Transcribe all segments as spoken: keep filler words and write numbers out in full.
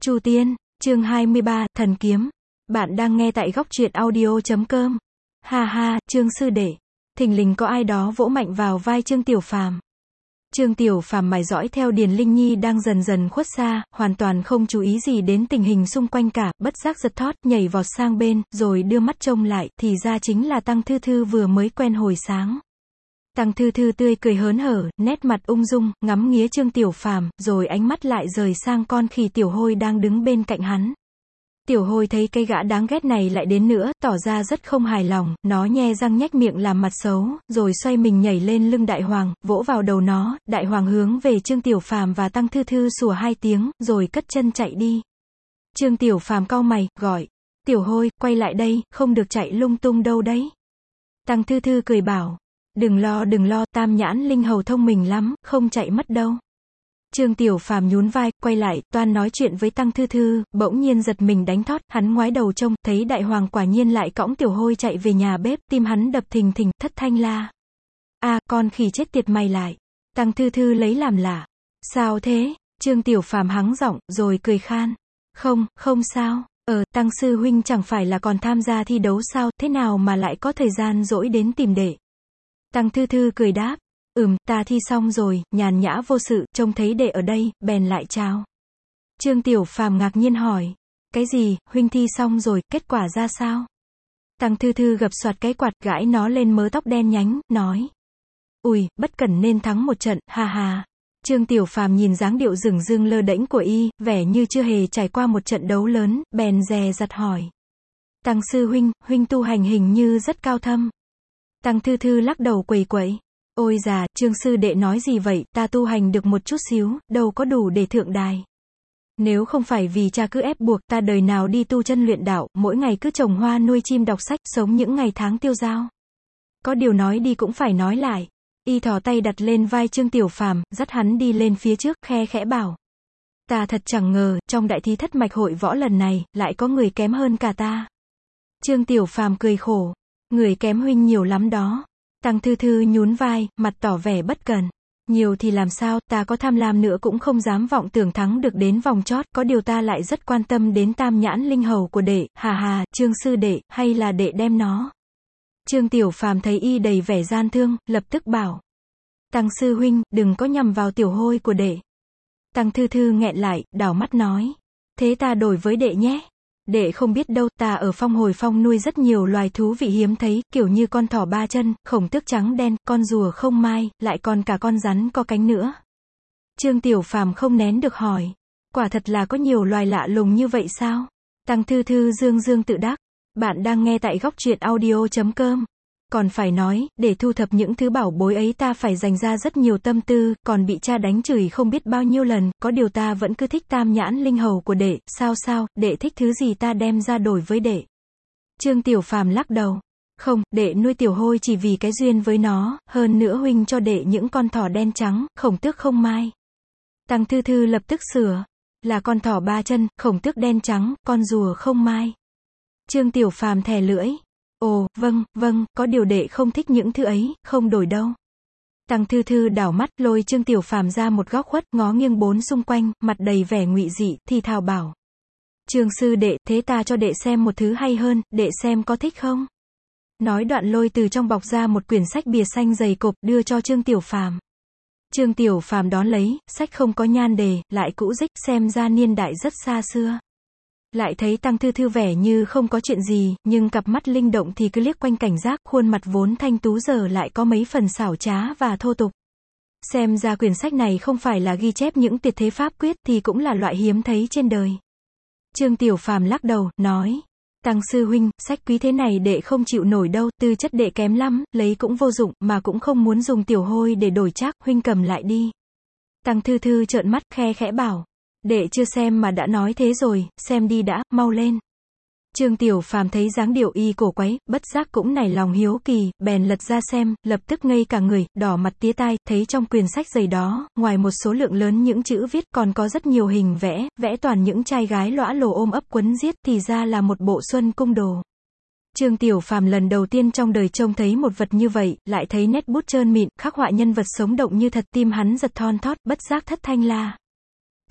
Chu Tiên, chương hai mươi ba, Thần Kiếm. Bạn đang nghe tại góc truyện audio chấm com. Ha ha, Trương sư đệ. Thình lình có ai đó vỗ mạnh vào vai Trương Tiểu Phàm. Trương Tiểu Phàm mải dõi theo Điền Linh Nhi đang dần dần khuất xa, hoàn toàn không chú ý gì đến tình hình xung quanh cả, bất giác giật thót, nhảy vọt sang bên, rồi đưa mắt trông lại, thì ra chính là Tăng Thư Thư vừa mới quen hồi sáng. Tăng Thư Thư tươi cười hớn hở, nét mặt ung dung, ngắm nghía Trương Tiểu Phàm, rồi ánh mắt lại rời sang con khỉ Tiểu Hôi đang đứng bên cạnh hắn. Tiểu Hôi thấy cái gã đáng ghét này lại đến nữa, tỏ ra rất không hài lòng, nó nhe răng nhếch miệng làm mặt xấu, rồi xoay mình nhảy lên lưng Đại Hoàng, vỗ vào đầu nó. Đại Hoàng hướng về Trương Tiểu Phàm và Tăng Thư Thư sủa hai tiếng, rồi cất chân chạy đi. Trương Tiểu Phàm cau mày, gọi, Tiểu Hôi, quay lại đây, không được chạy lung tung đâu đấy. Tăng Thư Thư cười bảo, đừng lo đừng lo, Tam Nhãn Linh Hầu thông minh lắm, không chạy mất đâu. Trương Tiểu Phàm nhún vai, quay lại, toan nói chuyện với Tăng Thư Thư, bỗng nhiên giật mình đánh thót, hắn ngoái đầu trông, thấy Đại Hoàng quả nhiên lại cõng Tiểu Hôi chạy về nhà bếp, tim hắn đập thình thình, thất thanh la. A, con khỉ chết tiệt mày lại. Tăng Thư Thư lấy làm lạ. Sao thế? Trương Tiểu Phàm hắng giọng, rồi cười khan. Không, không sao, ờ, Tăng sư huynh chẳng phải là còn tham gia thi đấu sao, thế nào mà lại có thời gian rỗi đến tìm đệ. Tăng Thư Thư cười đáp. Ừm, ta thi xong rồi, nhàn nhã vô sự, trông thấy đệ ở đây, bèn lại chào. Trương Tiểu Phàm ngạc nhiên hỏi. Cái gì, huynh thi xong rồi, kết quả ra sao? Tăng Thư Thư gập soạt cái quạt, gãi nó lên mớ tóc đen nhánh, nói. Ui, bất cẩn nên thắng một trận, hà hà. Trương Tiểu Phàm nhìn dáng điệu rừng rưng lơ đễnh của y, vẻ như chưa hề trải qua một trận đấu lớn, bèn dè dặt hỏi. Tăng sư huynh, huynh tu hành hình như rất cao thâm. Tăng Thư Thư lắc đầu quẩy quẩy. Ôi già, Trương sư đệ nói gì vậy, ta tu hành được một chút xíu, đâu có đủ để thượng đài. Nếu không phải vì cha cứ ép buộc, ta đời nào đi tu chân luyện đạo, mỗi ngày cứ trồng hoa nuôi chim đọc sách, sống những ngày tháng tiêu dao. Có điều nói đi cũng phải nói lại. Y thò tay đặt lên vai Trương Tiểu Phàm, dắt hắn đi lên phía trước, khe khẽ bảo. Ta thật chẳng ngờ, trong đại thi thất mạch hội võ lần này, lại có người kém hơn cả ta. Trương Tiểu Phàm cười khổ. Người kém huynh nhiều lắm đó. Tăng Thư Thư nhún vai, mặt tỏ vẻ bất cần. Nhiều thì làm sao, ta có tham lam nữa cũng không dám vọng tưởng thắng được đến vòng chót, có điều ta lại rất quan tâm đến Tam Nhãn Linh Hầu của đệ, hà hà, Trương sư đệ, hay là đệ đem nó. Trương Tiểu Phàm thấy y đầy vẻ gian thương, lập tức bảo. Tăng sư huynh, đừng có nhầm vào Tiểu Hôi của đệ. Tăng Thư Thư nghẹn lại, đảo mắt nói. Thế ta đổi với đệ nhé. Đệ không biết đâu, ta ở Phong Hồi Phong nuôi rất nhiều loài thú vị hiếm thấy, kiểu như con thỏ ba chân, khổng tước trắng đen, con rùa không mai, lại còn cả con rắn có cánh nữa. Trương Tiểu Phàm không nén được hỏi. Quả thật là có nhiều loài lạ lùng như vậy sao? Tăng Thư Thư dương dương tự đắc. Bạn đang nghe tại góc truyện audio chấm com. Còn phải nói, để thu thập những thứ bảo bối ấy ta phải dành ra rất nhiều tâm tư, còn bị cha đánh chửi không biết bao nhiêu lần, có điều ta vẫn cứ thích Tam Nhãn Linh Hầu của đệ, sao sao, đệ thích thứ gì ta đem ra đổi với đệ. Trương Tiểu Phàm lắc đầu. Không, đệ nuôi Tiểu Hôi chỉ vì cái duyên với nó, hơn nữa huynh cho đệ những con thỏ đen trắng, khổng tước không mai. Tăng Thư Thư lập tức sửa. Là con thỏ ba chân, khổng tước đen trắng, con rùa không mai. Trương Tiểu Phàm thè lưỡi. Ồ, vâng, vâng, có điều đệ không thích những thứ ấy, không đổi đâu. Tăng Thư Thư đảo mắt, lôi Trương Tiểu Phàm ra một góc khuất, ngó nghiêng bốn xung quanh, mặt đầy vẻ ngụy dị, thì thào bảo. Trương sư đệ, thế ta cho đệ xem một thứ hay hơn, đệ xem có thích không? Nói đoạn lôi từ trong bọc ra một quyển sách bìa xanh dày cộp, đưa cho Trương Tiểu Phàm. Trương Tiểu Phàm đón lấy, sách không có nhan đề, lại cũ rích, xem ra niên đại rất xa xưa. Lại thấy Tăng Thư Thư vẻ như không có chuyện gì, nhưng cặp mắt linh động thì cứ liếc quanh cảnh giác, khuôn mặt vốn thanh tú giờ lại có mấy phần xảo trá và thô tục. Xem ra quyển sách này không phải là ghi chép những tuyệt thế pháp quyết thì cũng là loại hiếm thấy trên đời. Trương Tiểu Phàm lắc đầu, nói. Tăng sư huynh, sách quý thế này đệ không chịu nổi đâu, tư chất đệ kém lắm, lấy cũng vô dụng, mà cũng không muốn dùng Tiểu Hôi để đổi trác, huynh cầm lại đi. Tăng Thư Thư trợn mắt, khe khẽ bảo. Đệ chưa xem mà đã nói thế rồi, xem đi đã, mau lên. Trương Tiểu Phàm thấy dáng điệu y cổ quái, bất giác cũng nảy lòng hiếu kỳ, bèn lật ra xem, lập tức ngây cả người, đỏ mặt tía tai, thấy trong quyển sách dày đó, ngoài một số lượng lớn những chữ viết còn có rất nhiều hình vẽ, vẽ toàn những trai gái lõa lồ ôm ấp quấn giết, thì ra là một bộ xuân cung đồ. Trương Tiểu Phàm lần đầu tiên trong đời trông thấy một vật như vậy, lại thấy nét bút trơn mịn, khắc họa nhân vật sống động như thật, tim hắn giật thon thót, bất giác thất thanh la.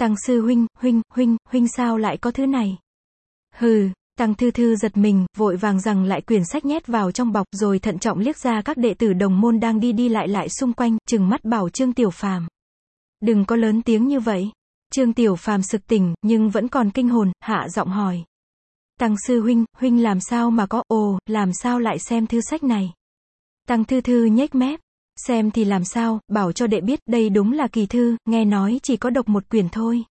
Tăng sư huynh, huynh, huynh, huynh sao lại có thứ này? Hừ, Tăng Thư Thư giật mình, vội vàng rằng lại quyển sách nhét vào trong bọc, rồi thận trọng liếc ra các đệ tử đồng môn đang đi đi lại lại xung quanh, trừng mắt bảo Trương Tiểu Phàm. Đừng có lớn tiếng như vậy. Trương Tiểu Phàm sực tỉnh, nhưng vẫn còn kinh hồn, hạ giọng hỏi. Tăng sư huynh, huynh làm sao mà có, ồ, làm sao lại xem thư sách này? Tăng Thư Thư nhếch mép. Xem thì làm sao, bảo cho đệ biết, đây đúng là kỳ thư, nghe nói chỉ có độc một quyển thôi.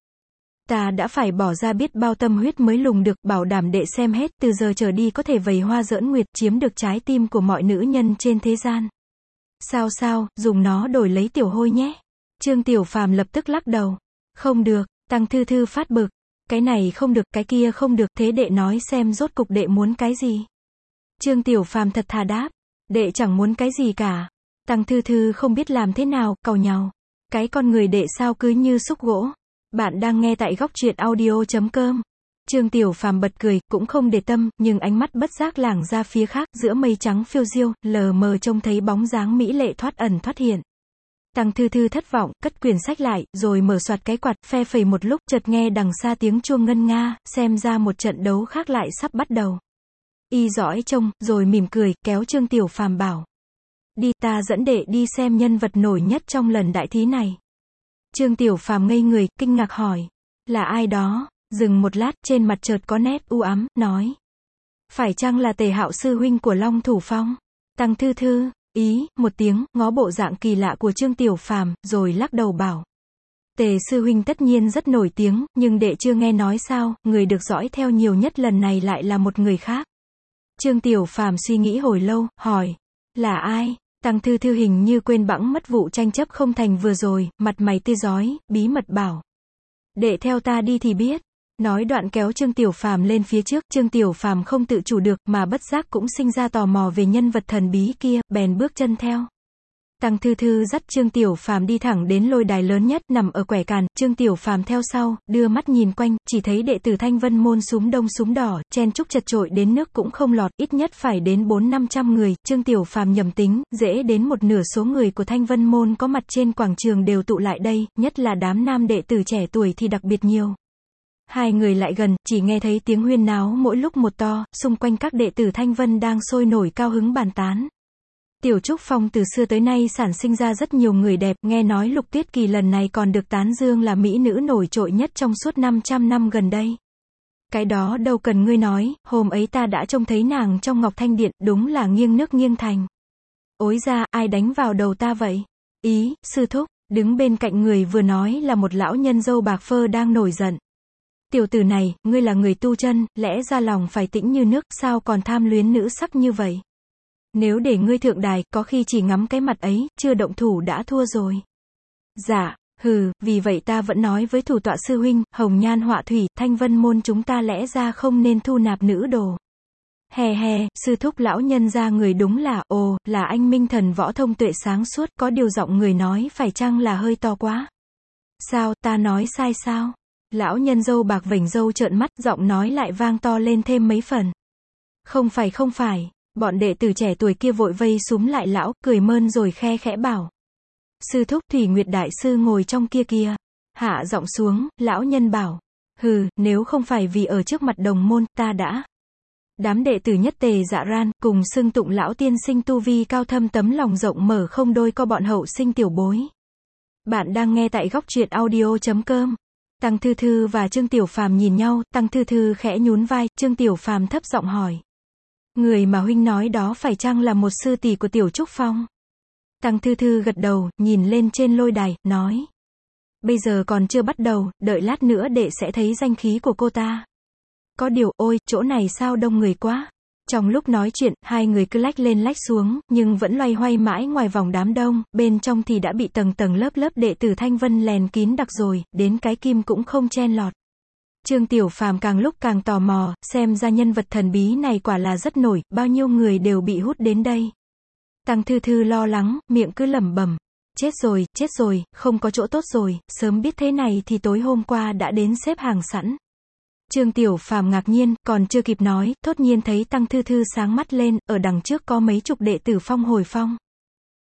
Ta đã phải bỏ ra biết bao tâm huyết mới lùng được, bảo đảm đệ xem hết, từ giờ trở đi có thể vầy hoa giỡn nguyệt, chiếm được trái tim của mọi nữ nhân trên thế gian. Sao sao, dùng nó đổi lấy tiểu hôi nhé. Trương Tiểu Phàm lập tức lắc đầu. Không được, Tăng Thư Thư phát bực. Cái này không được, cái kia không được, thế đệ nói xem rốt cục đệ muốn cái gì? Trương Tiểu Phàm thật thà đáp. Đệ chẳng muốn cái gì cả. Tăng Thư Thư không biết làm thế nào, càu nhàu. Cái con người đệ sao cứ như xúc gỗ. Bạn đang nghe tại góc truyện audio chấm com. Trương Tiểu Phàm bật cười, cũng không để tâm, nhưng ánh mắt bất giác lảng ra phía khác, giữa mây trắng phiêu diêu, lờ mờ trông thấy bóng dáng mỹ lệ thoát ẩn thoát hiện. Tăng Thư Thư thất vọng, cất quyển sách lại, rồi mở soạt cái quạt, phe phẩy một lúc, chợt nghe đằng xa tiếng chuông ngân nga, xem ra một trận đấu khác lại sắp bắt đầu. Y dõi trông, rồi mỉm cười, kéo Trương Tiểu Phàm bảo. Đi, ta dẫn đệ đi xem nhân vật nổi nhất trong lần đại thí này. Trương Tiểu Phàm ngây người, kinh ngạc hỏi. Là ai đó? Dừng một lát, trên mặt chợt có nét u ám, nói. Phải chăng là Tề Hạo sư huynh của Long Thủ Phong? Tăng Thư Thư, ý, một tiếng, ngó bộ dạng kỳ lạ của Trương Tiểu Phàm, rồi lắc đầu bảo. Tề sư huynh tất nhiên rất nổi tiếng, nhưng đệ chưa nghe nói sao, người được dõi theo nhiều nhất lần này lại là một người khác. Trương Tiểu Phàm suy nghĩ hồi lâu, hỏi. Là ai? Tăng Thư Thư hình như quên bẵng mất vụ tranh chấp không thành vừa rồi, mặt mày tươi rói, bí mật bảo. Đệ theo ta đi thì biết. Nói đoạn kéo Trương Tiểu Phàm lên phía trước, Trương Tiểu Phàm không tự chủ được, mà bất giác cũng sinh ra tò mò về nhân vật thần bí kia, bèn bước chân theo. Tăng Thư Thư dắt Trương Tiểu Phàm đi thẳng đến lôi đài lớn nhất, nằm ở quẻ càn, Trương Tiểu Phàm theo sau, đưa mắt nhìn quanh, chỉ thấy đệ tử Thanh Vân môn súm đông súm đỏ, chen chúc chật chội đến nước cũng không lọt, ít nhất phải đến bốn năm trăm người, Trương Tiểu Phàm nhầm tính, dễ đến một nửa số người của Thanh Vân môn có mặt trên quảng trường đều tụ lại đây, nhất là đám nam đệ tử trẻ tuổi thì đặc biệt nhiều. Hai người lại gần, chỉ nghe thấy tiếng huyên náo mỗi lúc một to, xung quanh các đệ tử Thanh Vân đang sôi nổi cao hứng bàn tán. Tiểu Trúc Phong từ xưa tới nay sản sinh ra rất nhiều người đẹp, nghe nói Lục Tuyết Kỳ lần này còn được tán dương là mỹ nữ nổi trội nhất trong suốt năm trăm năm gần đây. Cái đó đâu cần ngươi nói, hôm ấy ta đã trông thấy nàng trong Ngọc Thanh Điện, đúng là nghiêng nước nghiêng thành. Ối ra, ai đánh vào đầu ta vậy? Ý, sư thúc, đứng bên cạnh người vừa nói là một lão nhân râu bạc phơ đang nổi giận. Tiểu tử này, ngươi là người tu chân, lẽ ra lòng phải tĩnh như nước, sao còn tham luyến nữ sắc như vậy? Nếu để ngươi thượng đài, có khi chỉ ngắm cái mặt ấy, chưa động thủ đã thua rồi. Dạ, hừ, vì vậy ta vẫn nói với thủ tọa sư huynh, hồng nhan họa thủy, Thanh Vân môn chúng ta lẽ ra không nên thu nạp nữ đồ. Hè hè, sư thúc lão nhân ra người đúng là, ồ, là anh minh thần võ thông tuệ sáng suốt, có điều giọng người nói phải chăng là hơi to quá. Sao, ta nói sai sao? Lão nhân râu bạc vểnh râu trợn mắt, giọng nói lại vang to lên thêm mấy phần. Không phải không phải. Bọn đệ tử trẻ tuổi kia vội vây súm lại lão, cười mơn rồi khe khẽ bảo. Sư thúc Thủy Nguyệt Đại Sư ngồi trong kia kia. Hạ giọng xuống, lão nhân bảo. Hừ, nếu không phải vì ở trước mặt đồng môn, ta đã. Đám đệ tử nhất tề dạ ran, cùng xưng tụng lão tiên sinh tu vi cao thâm tấm lòng rộng mở không đôi co bọn hậu sinh tiểu bối. Bạn đang nghe tại góc truyện audio chấm com. Tăng Thư Thư và Trương Tiểu Phàm nhìn nhau, Tăng Thư Thư khẽ nhún vai, Trương Tiểu Phàm thấp giọng hỏi. Người mà huynh nói đó phải chăng là một sư tỷ của Tiểu Trúc Phong? Tăng Thư Thư gật đầu, nhìn lên trên lôi đài, nói. Bây giờ còn chưa bắt đầu, đợi lát nữa đệ sẽ thấy danh khí của cô ta. Có điều, ôi, chỗ này sao đông người quá. Trong lúc nói chuyện, hai người cứ lách lên lách xuống, nhưng vẫn loay hoay mãi ngoài vòng đám đông, bên trong thì đã bị tầng tầng lớp lớp đệ tử Thanh Vân lèn kín đặc rồi, đến cái kim cũng không chen lọt. Trương Tiểu Phàm càng lúc càng tò mò, xem ra nhân vật thần bí này quả là rất nổi, bao nhiêu người đều bị hút đến đây. Tăng Thư Thư lo lắng, miệng cứ lẩm bẩm. Chết rồi, chết rồi, không có chỗ tốt rồi, sớm biết thế này thì tối hôm qua đã đến xếp hàng sẵn. Trương Tiểu Phàm ngạc nhiên, còn chưa kịp nói, thốt nhiên thấy Tăng Thư Thư sáng mắt lên, ở đằng trước có mấy chục đệ tử Phong Hồi Phong.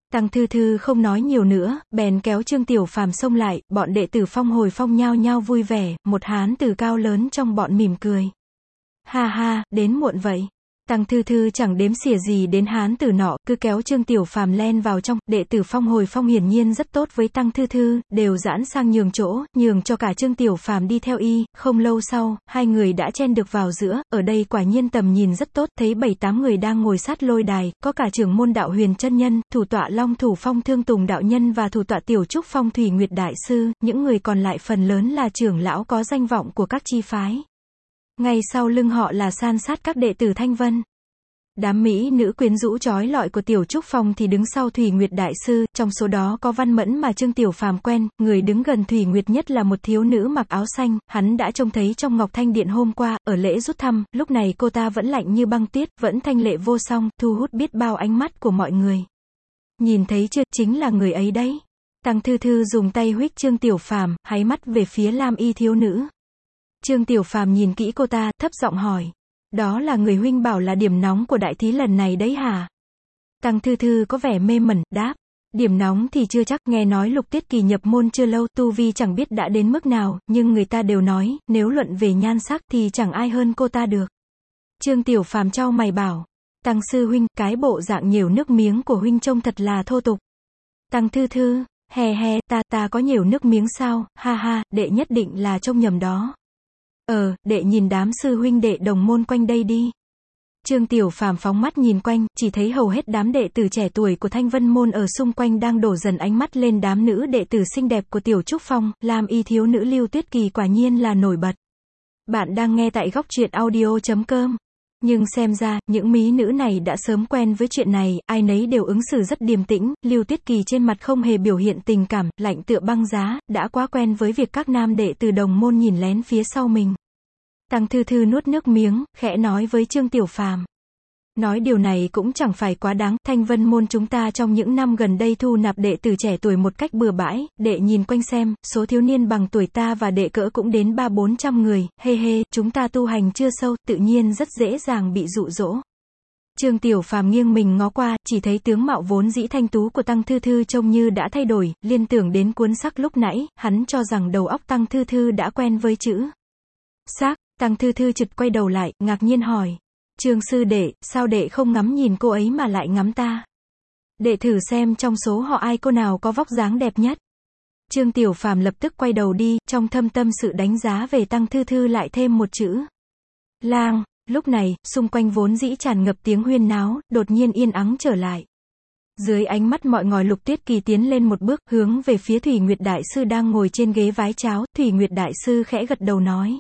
Tăng Thư Thư không nói nhiều nữa, bèn kéo Trương Tiểu Phàm xông lại, bọn đệ tử Phong Hồi Phong nhao nhao vui vẻ, một hán tử cao lớn trong bọn mỉm cười. Ha ha, đến muộn vậy. Tăng Thư Thư chẳng đếm xỉa gì đến hán tử nọ, cứ kéo Trương Tiểu Phàm len vào trong, đệ tử Phong Hồi Phong hiển nhiên rất tốt với Tăng Thư Thư, đều giãn sang nhường chỗ, nhường cho cả Trương Tiểu Phàm đi theo y, không lâu sau, hai người đã chen được vào giữa, ở đây quả nhiên tầm nhìn rất tốt, thấy bảy tám người đang ngồi sát lôi đài, có cả trưởng môn đạo Huyền chân nhân, thủ tọa Long Thủ Phong Thương Tùng đạo nhân và thủ tọa Tiểu Trúc Phong Thủy Nguyệt đại sư, những người còn lại phần lớn là trưởng lão có danh vọng của các chi phái. Ngay sau lưng họ là san sát các đệ tử Thanh Vân. Đám mỹ nữ quyến rũ chói lọi của Tiểu Trúc Phong thì đứng sau Thủy Nguyệt đại sư, trong số đó có Văn Mẫn mà Trương Tiểu Phàm quen, người đứng gần Thủy Nguyệt nhất là một thiếu nữ mặc áo xanh, hắn đã trông thấy trong Ngọc Thanh Điện hôm qua, ở lễ rút thăm, lúc này cô ta vẫn lạnh như băng tuyết, vẫn thanh lệ vô song, thu hút biết bao ánh mắt của mọi người. Nhìn thấy chưa, chính là người ấy đấy. Tăng Thư Thư dùng tay huých Trương Tiểu Phàm, háy mắt về phía lam y thiếu nữ. Trương Tiểu Phàm nhìn kỹ cô ta, thấp giọng hỏi. Đó là người huynh bảo là điểm nóng của đại thí lần này đấy hả? Tăng Thư Thư có vẻ mê mẩn, đáp. Điểm nóng thì chưa chắc, nghe nói Lục Tiết Kỳ nhập môn chưa lâu, tu vi chẳng biết đã đến mức nào, nhưng người ta đều nói, nếu luận về nhan sắc thì chẳng ai hơn cô ta được. Trương Tiểu Phàm chau mày bảo. Tăng sư huynh, cái bộ dạng nhểu nước miếng của huynh trông thật là thô tục. Tăng Thư Thư, hè hè, ta ta có nhểu nước miếng sao, ha ha, đệ nhất định là trông nhầm đó. Ờ, đệ nhìn đám sư huynh đệ đồng môn quanh đây đi. Trương Tiểu Phàm phóng mắt nhìn quanh, chỉ thấy hầu hết đám đệ tử trẻ tuổi của Thanh Vân môn ở xung quanh đang đổ dần ánh mắt lên đám nữ đệ tử xinh đẹp của Tiểu Trúc Phong, lam y thiếu nữ Lưu Tuyết Kỳ quả nhiên là nổi bật. Bạn đang nghe tại góc truyện audio chấm com. Nhưng xem ra, những mỹ nữ này đã sớm quen với chuyện này, ai nấy đều ứng xử rất điềm tĩnh, Lưu Tuyết Kỳ trên mặt không hề biểu hiện tình cảm, lạnh tựa băng giá, đã quá quen với việc các nam đệ từ đồng môn nhìn lén phía sau mình. Tăng Thư Thư nuốt nước miếng, khẽ nói với Trương Tiểu Phàm. Nói điều này cũng chẳng phải quá đáng, Thanh Vân môn chúng ta trong những năm gần đây thu nạp đệ tử trẻ tuổi một cách bừa bãi, đệ nhìn quanh xem, số thiếu niên bằng tuổi ta và đệ cỡ cũng đến ba bốn trăm người, hê hê, chúng ta tu hành chưa sâu, tự nhiên rất dễ dàng bị dụ dỗ. Trương Tiểu Phàm nghiêng mình ngó qua, chỉ thấy tướng mạo vốn dĩ thanh tú của Tăng Thư Thư trông như đã thay đổi, liên tưởng đến cuốn sắc lúc nãy, hắn cho rằng đầu óc Tăng Thư Thư đã quen với chữ sắc. Tăng Thư Thư chực quay đầu lại, ngạc nhiên hỏi. Trương sư đệ, sao đệ không ngắm nhìn cô ấy mà lại ngắm ta? Đệ thử xem trong số họ ai cô nào có vóc dáng đẹp nhất. Trương Tiểu Phàm lập tức quay đầu đi, trong thâm tâm sự đánh giá về Tăng Thư Thư lại thêm một chữ lang. Lúc này, xung quanh vốn dĩ tràn ngập tiếng huyên náo, đột nhiên yên ắng trở lại. Dưới ánh mắt mọi ngòi Lục Tiết Kỳ tiến lên một bước, hướng về phía Thủy Nguyệt đại sư đang ngồi trên ghế vái cháo, Thủy Nguyệt đại sư khẽ gật đầu nói.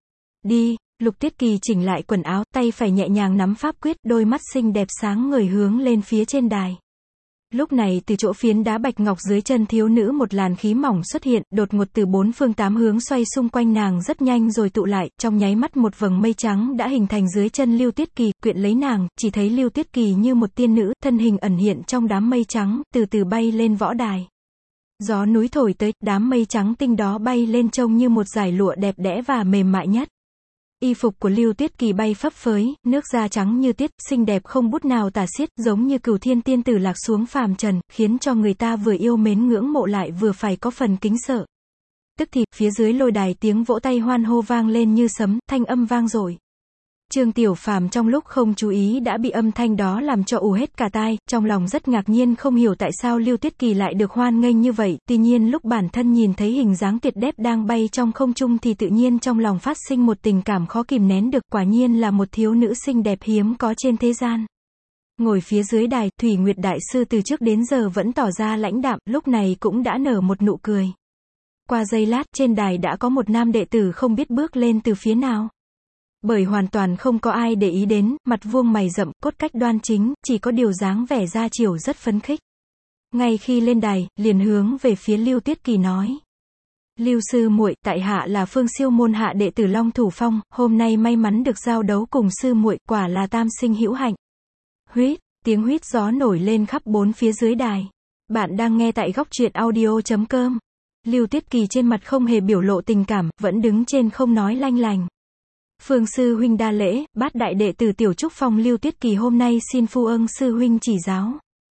Đi. Lục Tiết Kỳ chỉnh lại quần áo, tay phải nhẹ nhàng nắm pháp quyết, đôi mắt xinh đẹp sáng ngời hướng lên phía trên đài. Lúc này từ chỗ phiến đá bạch ngọc dưới chân thiếu nữ một làn khí mỏng xuất hiện, đột ngột từ bốn phương tám hướng xoay xung quanh nàng rất nhanh rồi tụ lại, trong nháy mắt một vầng mây trắng đã hình thành dưới chân Lưu Tuyết Kỳ, quyện lấy nàng, chỉ thấy Lưu Tuyết Kỳ như một tiên nữ, thân hình ẩn hiện trong đám mây trắng, từ từ bay lên võ đài. Gió núi thổi tới, đám mây trắng tinh đó bay lên trông như một dải lụa đẹp đẽ và mềm mại nhất. Y phục của Lưu Tuyết Kỳ bay phấp phới, nước da trắng như tuyết, xinh đẹp không bút nào tả xiết, giống như cửu thiên tiên tử lạc xuống phàm trần, khiến cho người ta vừa yêu mến ngưỡng mộ lại vừa phải có phần kính sợ. Tức thì, phía dưới lôi đài tiếng vỗ tay hoan hô vang lên như sấm, thanh âm vang dội. Trương Tiểu Phàm trong lúc không chú ý đã bị âm thanh đó làm cho ù hết cả tai, trong lòng rất ngạc nhiên không hiểu tại sao Lưu Tuyết Kỳ lại được hoan nghênh như vậy, tuy nhiên lúc bản thân nhìn thấy hình dáng tuyệt đẹp đang bay trong không trung thì tự nhiên trong lòng phát sinh một tình cảm khó kìm nén được, quả nhiên là một thiếu nữ xinh đẹp hiếm có trên thế gian. Ngồi phía dưới đài, Thủy Nguyệt đại sư từ trước đến giờ vẫn tỏ ra lãnh đạm, lúc này cũng đã nở một nụ cười. Qua giây lát, trên đài đã có một nam đệ tử không biết bước lên từ phía nào. Bởi hoàn toàn không có ai để ý đến, mặt vuông mày rậm, cốt cách đoan chính, chỉ có điều dáng vẻ ra chiều rất phấn khích. Ngay khi lên đài, liền hướng về phía Lưu Tuyết Kỳ nói. Lưu sư muội, tại hạ là Phương Siêu môn hạ đệ tử Long Thủ Phong, hôm nay may mắn được giao đấu cùng sư muội, quả là tam sinh hữu hạnh. Huýt, tiếng huýt gió nổi lên khắp bốn phía dưới đài. Bạn đang nghe tại góc truyện audio chấm com. Lưu Tuyết Kỳ trên mặt không hề biểu lộ tình cảm, vẫn đứng trên không nói lanh lành. Phương sư huynh đa lễ, bát đại đệ tử Tiểu Trúc Phong Lưu Tuyết Kỳ hôm nay xin phu ân sư huynh chỉ giáo.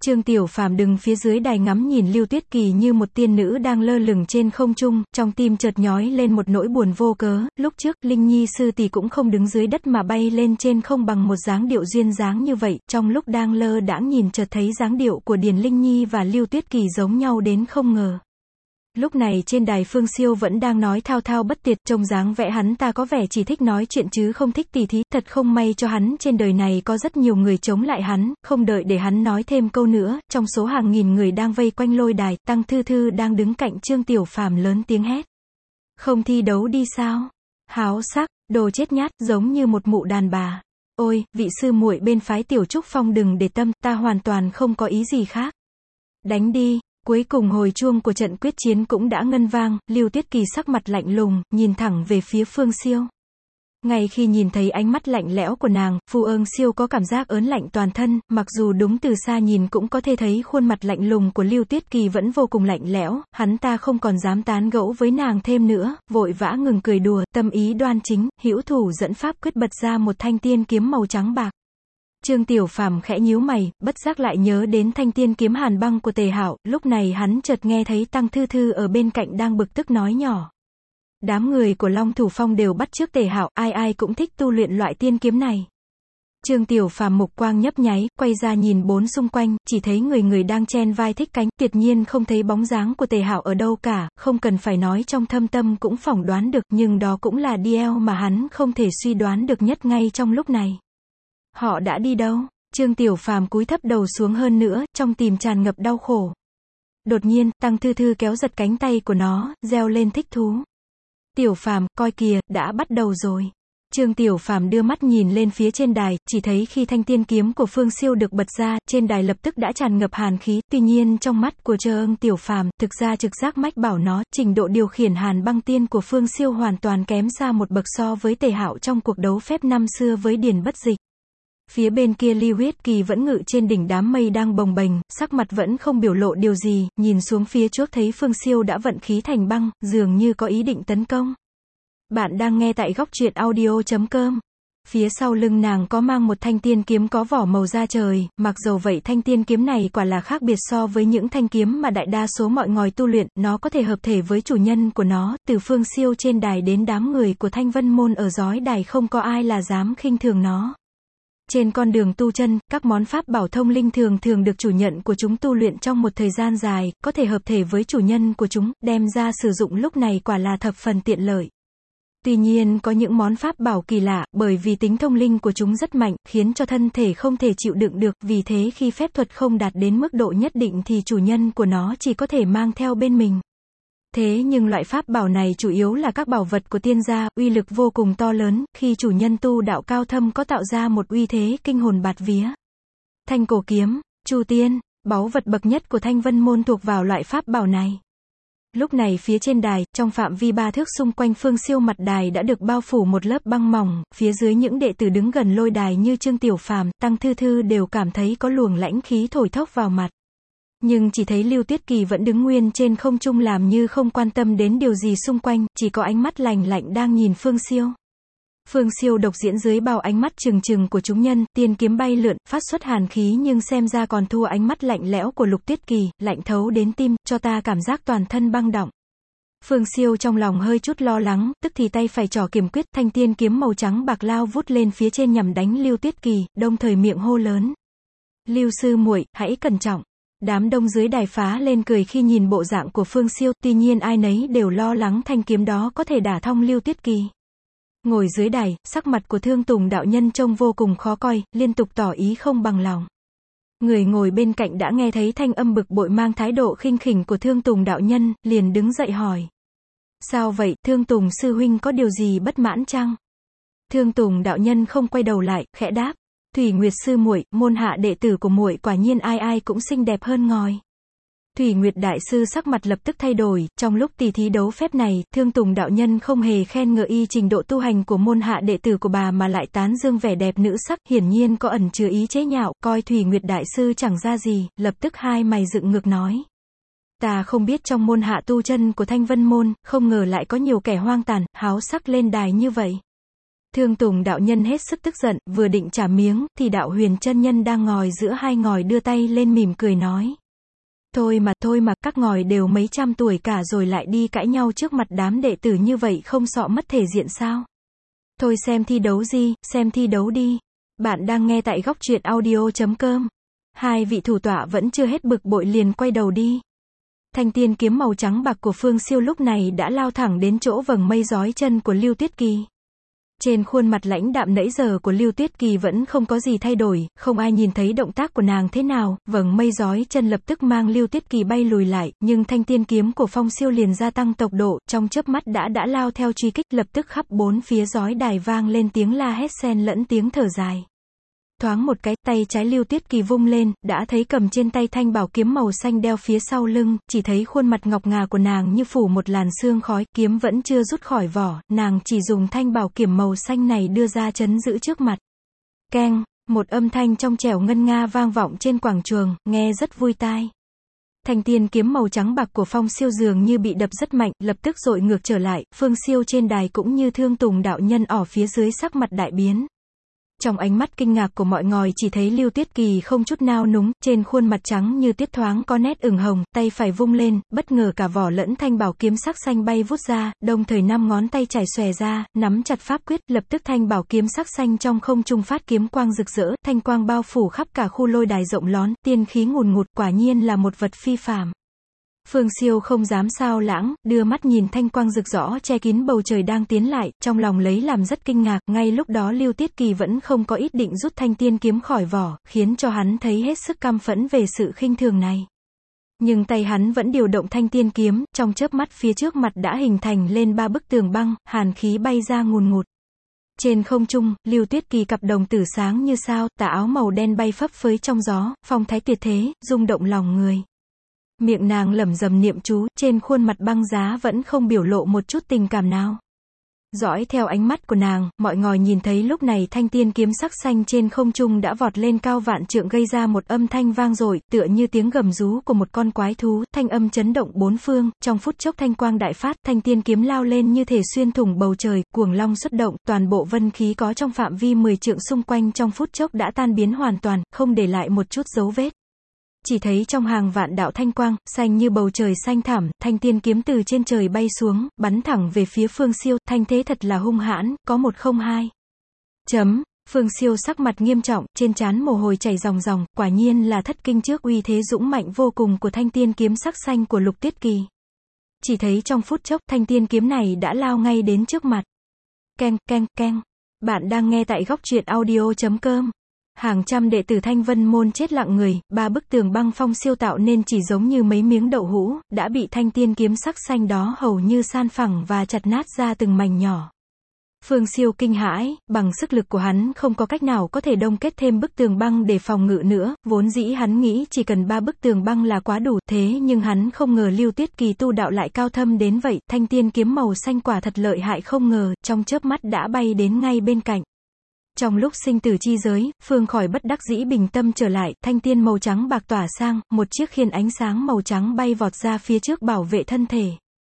Trương Tiểu Phàm đứng phía dưới đài ngắm nhìn Lưu Tuyết Kỳ như một tiên nữ đang lơ lửng trên không trung, trong tim chợt nhói lên một nỗi buồn vô cớ, lúc trước, Linh Nhi sư tỷ cũng không đứng dưới đất mà bay lên trên không bằng một dáng điệu duyên dáng như vậy, trong lúc đang lơ đãng nhìn chợt thấy dáng điệu của Điền Linh Nhi và Lưu Tuyết Kỳ giống nhau đến không ngờ. Lúc này trên đài Phương Siêu vẫn đang nói thao thao bất tuyệt, trông dáng vẻ hắn ta có vẻ chỉ thích nói chuyện chứ không thích tỉ thí, thật không may cho hắn trên đời này có rất nhiều người chống lại hắn, không đợi để hắn nói thêm câu nữa, trong số hàng nghìn người đang vây quanh lôi đài, Tăng Thư Thư đang đứng cạnh Trương Tiểu Phàm lớn tiếng hét. Không thi đấu đi sao? Háo sắc, đồ chết nhát, giống như một mụ đàn bà. Ôi, vị sư muội bên phái Tiểu Trúc Phong đừng để tâm, ta hoàn toàn không có ý gì khác. Đánh đi. Cuối cùng hồi chuông của trận quyết chiến cũng đã ngân vang, Lưu Tuyết Kỳ sắc mặt lạnh lùng, nhìn thẳng về phía Phương Siêu. Ngay khi nhìn thấy ánh mắt lạnh lẽo của nàng, Phu Ương Siêu có cảm giác ớn lạnh toàn thân, mặc dù đúng từ xa nhìn cũng có thể thấy khuôn mặt lạnh lùng của Lưu Tuyết Kỳ vẫn vô cùng lạnh lẽo, hắn ta không còn dám tán gẫu với nàng thêm nữa, vội vã ngừng cười đùa, tâm ý đoan chính, hữu thủ dẫn pháp quyết bật ra một thanh tiên kiếm màu trắng bạc. Trương Tiểu Phàm khẽ nhíu mày, bất giác lại nhớ đến thanh tiên kiếm hàn băng của Tề Hạo, lúc này hắn chợt nghe thấy Tăng Thư Thư ở bên cạnh đang bực tức nói nhỏ. Đám người của Long Thủ Phong đều bắt chước Tề Hạo, ai ai cũng thích tu luyện loại tiên kiếm này. Trương Tiểu Phàm mục quang nhấp nháy, quay ra nhìn bốn xung quanh, chỉ thấy người người đang chen vai thích cánh, tuyệt nhiên không thấy bóng dáng của Tề Hạo ở đâu cả, không cần phải nói trong thâm tâm cũng phỏng đoán được, nhưng đó cũng là điều mà hắn không thể suy đoán được nhất ngay trong lúc này. Họ đã đi đâu? Trương Tiểu Phàm cúi thấp đầu xuống hơn nữa, trong tim tràn ngập đau khổ. Đột nhiên, Tăng Thư Thư kéo giật cánh tay của nó, reo lên thích thú. Tiểu Phàm, coi kìa, đã bắt đầu rồi. Trương Tiểu Phàm đưa mắt nhìn lên phía trên đài, chỉ thấy khi thanh tiên kiếm của Phương Siêu được bật ra, trên đài lập tức đã tràn ngập hàn khí, tuy nhiên trong mắt của Trương Tiểu Phàm, thực ra trực giác mách bảo nó, trình độ điều khiển hàn băng tiên của Phương Siêu hoàn toàn kém xa một bậc so với Tề Hạo trong cuộc đấu phép năm xưa với Điền Bất Dịch. Phía bên kia Lưu Huyết Kỳ vẫn ngự trên đỉnh đám mây đang bồng bềnh, sắc mặt vẫn không biểu lộ điều gì, nhìn xuống phía trước thấy Phương Siêu đã vận khí thành băng, dường như có ý định tấn công. Bạn đang nghe tại góc truyện audio chấm com. Phía sau lưng nàng có mang một thanh tiên kiếm có vỏ màu da trời, mặc dầu vậy thanh tiên kiếm này quả là khác biệt so với những thanh kiếm mà đại đa số mọi ngòi tu luyện, nó có thể hợp thể với chủ nhân của nó, từ Phương Siêu trên đài đến đám người của Thanh Vân Môn ở dói đài không có ai là dám khinh thường nó. Trên con đường tu chân, các món pháp bảo thông linh thường thường được chủ nhận của chúng tu luyện trong một thời gian dài, có thể hợp thể với chủ nhân của chúng, đem ra sử dụng lúc này quả là thập phần tiện lợi. Tuy nhiên có những món pháp bảo kỳ lạ, bởi vì tính thông linh của chúng rất mạnh, khiến cho thân thể không thể chịu đựng được, vì thế khi phép thuật không đạt đến mức độ nhất định thì chủ nhân của nó chỉ có thể mang theo bên mình. Thế nhưng loại pháp bảo này chủ yếu là các bảo vật của tiên gia, uy lực vô cùng to lớn, khi chủ nhân tu đạo cao thâm có tạo ra một uy thế kinh hồn bạt vía. Thanh cổ kiếm, Chu Tiên, báu vật bậc nhất của Thanh Vân Môn thuộc vào loại pháp bảo này. Lúc này phía trên đài, trong phạm vi ba thước xung quanh Phương Siêu mặt đài đã được bao phủ một lớp băng mỏng, phía dưới những đệ tử đứng gần lôi đài như Trương Tiểu Phàm, Tăng Thư Thư đều cảm thấy có luồng lãnh khí thổi thốc vào mặt. Nhưng chỉ thấy Lưu Tuyết Kỳ vẫn đứng nguyên trên không trung làm như không quan tâm đến điều gì xung quanh, chỉ có ánh mắt lạnh lạnh đang nhìn Phương Siêu. Phương Siêu độc diễn dưới bao ánh mắt trừng trừng của chúng nhân, tiên kiếm bay lượn, phát xuất hàn khí nhưng xem ra còn thua ánh mắt lạnh lẽo của Lục Tuyết Kỳ, lạnh thấu đến tim, cho ta cảm giác toàn thân băng động. Phương Siêu trong lòng hơi chút lo lắng, tức thì tay phải trỏ kiềm quyết, thanh tiên kiếm màu trắng bạc lao vút lên phía trên nhằm đánh Lưu Tuyết Kỳ, đồng thời miệng hô lớn. Lưu sư muội, hãy cẩn trọng. Đám đông dưới đài phá lên cười khi nhìn bộ dạng của Phương Siêu, tuy nhiên ai nấy đều lo lắng thanh kiếm đó có thể đả thông Lưu Tuyết Kỳ. Ngồi dưới đài, sắc mặt của Thương Tùng đạo nhân trông vô cùng khó coi, liên tục tỏ ý không bằng lòng. Người ngồi bên cạnh đã nghe thấy thanh âm bực bội mang thái độ khinh khỉnh của Thương Tùng đạo nhân, liền đứng dậy hỏi. Sao vậy, Thương Tùng sư huynh có điều gì bất mãn chăng? Thương Tùng đạo nhân không quay đầu lại, khẽ đáp. Thủy Nguyệt sư muội, môn hạ đệ tử của muội quả nhiên ai ai cũng xinh đẹp hơn ngòi. Thủy Nguyệt đại sư sắc mặt lập tức thay đổi, trong lúc tỉ thí đấu phép này, Thương Tùng đạo nhân không hề khen ngợi y trình độ tu hành của môn hạ đệ tử của bà mà lại tán dương vẻ đẹp nữ sắc, hiển nhiên có ẩn chứa ý chế nhạo, coi Thủy Nguyệt đại sư chẳng ra gì, lập tức hai mày dựng ngược nói. Ta không biết trong môn hạ tu chân của Thanh Vân Môn, không ngờ lại có nhiều kẻ hoang tàn, háo sắc lên đài như vậy. Thương Tùng đạo nhân hết sức tức giận, vừa định trả miếng, thì đạo Huyền chân nhân đang ngồi giữa hai ngòi đưa tay lên mỉm cười nói. Thôi mà, thôi mà, các ngòi đều mấy trăm tuổi cả rồi lại đi cãi nhau trước mặt đám đệ tử như vậy không sợ mất thể diện sao? Thôi xem thi đấu gì, xem thi đấu đi. Bạn đang nghe tại góc truyện audio chấm com. Hai vị thủ tọa vẫn chưa hết bực bội liền quay đầu đi. Thanh tiên kiếm màu trắng bạc của Phương Siêu lúc này đã lao thẳng đến chỗ vầng mây rói chân của Lưu Tuyết Kỳ. Trên khuôn mặt lãnh đạm nãy giờ của Lưu Tuyết Kỳ vẫn không có gì thay đổi, không ai nhìn thấy động tác của nàng thế nào, vầng mây rói chân lập tức mang Lưu Tuyết Kỳ bay lùi lại, nhưng thanh tiên kiếm của Phong Siêu liền gia tăng tốc độ, trong chớp mắt đã đã lao theo truy kích, lập tức khắp bốn phía rói đài vang lên tiếng la hét xen lẫn tiếng thở dài. Thoáng một cái, tay trái Lưu Tuyết Kỳ vung lên, đã thấy cầm trên tay thanh bảo kiếm màu xanh đeo phía sau lưng, chỉ thấy khuôn mặt ngọc ngà của nàng như phủ một làn sương khói, kiếm vẫn chưa rút khỏi vỏ, nàng chỉ dùng thanh bảo kiếm màu xanh này đưa ra chấn giữ trước mặt. Keng, một âm thanh trong trẻo ngân nga vang vọng trên quảng trường, nghe rất vui tai. Thanh tiên kiếm màu trắng bạc của Phong Siêu dường như bị đập rất mạnh, lập tức dội ngược trở lại, Phương Siêu trên đài cũng như Thương Tùng đạo nhân ở phía dưới sắc mặt đại biến. Trong ánh mắt kinh ngạc của mọi người chỉ thấy Lưu Tuyết Kỳ không chút nao núng, trên khuôn mặt trắng như tuyết thoáng có nét ửng hồng, tay phải vung lên, bất ngờ cả vỏ lẫn thanh bảo kiếm sắc xanh bay vút ra, đồng thời năm ngón tay chảy xòe ra, nắm chặt pháp quyết, lập tức thanh bảo kiếm sắc xanh trong không trung phát kiếm quang rực rỡ, thanh quang bao phủ khắp cả khu lôi đài rộng lón, tiên khí ngùn ngụt, quả nhiên là một vật phi phàm. Phương Siêu không dám sao lãng, đưa mắt nhìn thanh quang rực rõ che kín bầu trời đang tiến lại, trong lòng lấy làm rất kinh ngạc, ngay lúc đó Lưu Tuyết Kỳ vẫn không có ý định rút thanh tiên kiếm khỏi vỏ, khiến cho hắn thấy hết sức căm phẫn về sự khinh thường này. Nhưng tay hắn vẫn điều động thanh tiên kiếm, trong chớp mắt phía trước mặt đã hình thành lên ba bức tường băng, hàn khí bay ra ngùn ngụt. Trên không trung, Lưu Tuyết Kỳ cặp đồng tử sáng như sao, tà áo màu đen bay phấp phới trong gió, phong thái tuyệt thế, rung động lòng người. Miệng nàng lẩm rẩm niệm chú, trên khuôn mặt băng giá vẫn không biểu lộ một chút tình cảm nào. Dõi theo ánh mắt của nàng, mọi người nhìn thấy lúc này thanh tiên kiếm sắc xanh trên không trung đã vọt lên cao vạn trượng gây ra một âm thanh vang dội, tựa như tiếng gầm rú của một con quái thú, thanh âm chấn động bốn phương, trong phút chốc thanh quang đại phát, thanh tiên kiếm lao lên như thể xuyên thủng bầu trời, cuồng long xuất động, toàn bộ vân khí có trong phạm vi mười trượng xung quanh trong phút chốc đã tan biến hoàn toàn, không để lại một chút dấu vết. Chỉ thấy trong hàng vạn đạo thanh quang, xanh như bầu trời xanh thẳm, thanh tiên kiếm từ trên trời bay xuống, bắn thẳng về phía Phương Siêu, thanh thế thật là hung hãn, có một không hai. Chấm, Phương Siêu sắc mặt nghiêm trọng, trên trán mồ hôi chảy ròng ròng, quả nhiên là thất kinh trước uy thế dũng mạnh vô cùng của thanh tiên kiếm sắc xanh của Lục Tuyết Kỳ. Chỉ thấy trong phút chốc, thanh tiên kiếm này đã lao ngay đến trước mặt. Keng, keng, keng. Bạn đang nghe tại góc truyện audio chấm com. Hàng trăm đệ tử Thanh Vân môn chết lặng người, ba bức tường băng Phong Siêu tạo nên chỉ giống như mấy miếng đậu hũ, đã bị thanh tiên kiếm sắc xanh đó hầu như san phẳng và chặt nát ra từng mảnh nhỏ. Phương Siêu kinh hãi, bằng sức lực của hắn không có cách nào có thể đông kết thêm bức tường băng để phòng ngự nữa, vốn dĩ hắn nghĩ chỉ cần ba bức tường băng là quá đủ, thế nhưng hắn không ngờ Lưu Tuyết Kỳ tu đạo lại cao thâm đến vậy, thanh tiên kiếm màu xanh quả thật lợi hại không ngờ, trong chớp mắt đã bay đến ngay bên cạnh. Trong lúc sinh tử chi giới, Phương khỏi bất đắc dĩ bình tâm trở lại, thanh tiên màu trắng bạc tỏa sang, một chiếc khiên ánh sáng màu trắng bay vọt ra phía trước bảo vệ thân thể.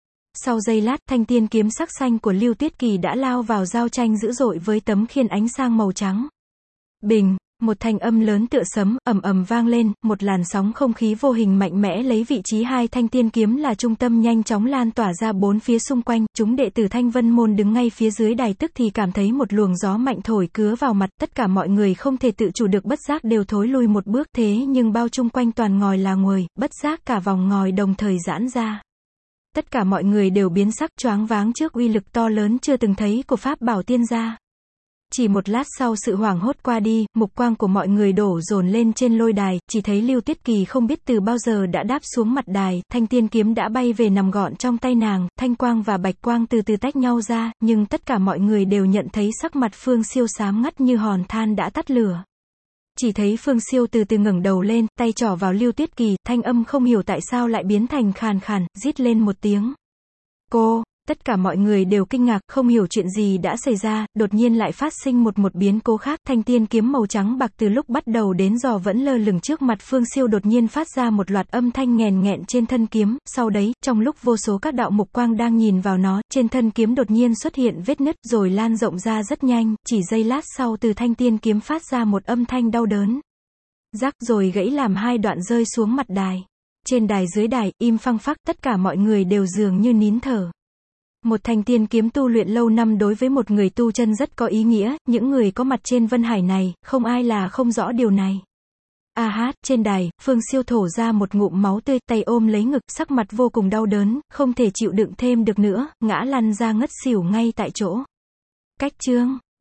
Sau giây lát, thanh tiên kiếm sắc xanh của Lưu Tuyết Kỳ đã lao vào giao tranh dữ dội với tấm khiên ánh sáng màu trắng. Bình, một thanh âm lớn tựa sấm, ầm ầm vang lên, một làn sóng không khí vô hình mạnh mẽ lấy vị trí hai thanh tiên kiếm là trung tâm nhanh chóng lan tỏa ra bốn phía xung quanh, chúng đệ tử Thanh Vân môn đứng ngay phía dưới đài tức thì cảm thấy một luồng gió mạnh thổi cứa vào mặt, tất cả mọi người không thể tự chủ được bất giác đều thối lui một bước, thế nhưng bao chung quanh toàn ngòi là nguồi, bất giác cả vòng ngòi đồng thời giãn ra. Tất cả mọi người đều biến sắc choáng váng trước uy lực to lớn chưa từng thấy của pháp bảo tiên gia. Chỉ một lát sau sự hoảng hốt qua đi, mục quang của mọi người đổ dồn lên trên lôi đài, chỉ thấy Lưu Tuyết Kỳ không biết từ bao giờ đã đáp xuống mặt đài, thanh tiên kiếm đã bay về nằm gọn trong tay nàng, thanh quang và bạch quang từ từ tách nhau ra, nhưng tất cả mọi người đều nhận thấy sắc mặt Phương Siêu xám ngắt như hòn than đã tắt lửa. Chỉ thấy Phương Siêu từ từ ngẩng đầu lên, tay trỏ vào Lưu Tuyết Kỳ, thanh âm không hiểu tại sao lại biến thành khàn khàn, rít lên một tiếng. Cô, Tất cả mọi người đều kinh ngạc, không hiểu chuyện gì đã xảy ra, đột nhiên lại phát sinh một một biến cố khác, thanh tiên kiếm màu trắng bạc từ lúc bắt đầu đến giờ vẫn lơ lửng trước mặt Phương Siêu đột nhiên phát ra một loạt âm thanh nghèn nghẹn trên thân kiếm, sau đấy, trong lúc vô số các đạo mục quang đang nhìn vào nó, trên thân kiếm đột nhiên xuất hiện vết nứt, rồi lan rộng ra rất nhanh, chỉ giây lát sau từ thanh tiên kiếm phát ra một âm thanh đau đớn. Rắc rồi gãy làm hai đoạn rơi xuống mặt đài. Trên đài dưới đài, im phăng phắc, tất cả mọi người đều dường như nín thở. Một thanh tiên kiếm tu luyện lâu năm đối với một người tu chân rất có ý nghĩa, những người có mặt trên Vân Hải này, không ai là không rõ điều này. A hát, trên đài, Phương Siêu thổ ra một ngụm máu tươi, tay ôm lấy ngực, sắc mặt vô cùng đau đớn, không thể chịu đựng thêm được nữa, ngã lăn ra ngất xỉu ngay tại chỗ. Cách chương